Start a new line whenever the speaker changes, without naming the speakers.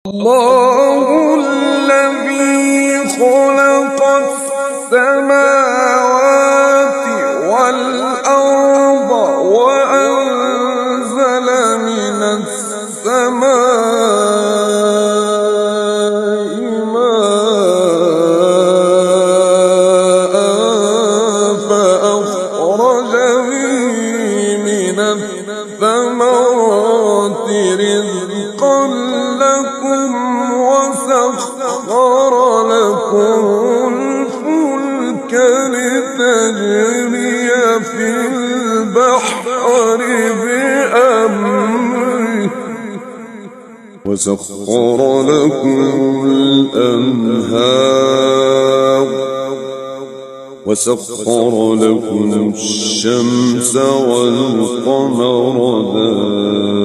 الله الذي خلق السماوات والأرض وأنزل من السماء ماء فأخرج به من الثمرات رزقا لكم وسخر لكم الفلك لتجري في البحر بأمره وسخر لكم الأنهار وسخر لكم الشمس والقمر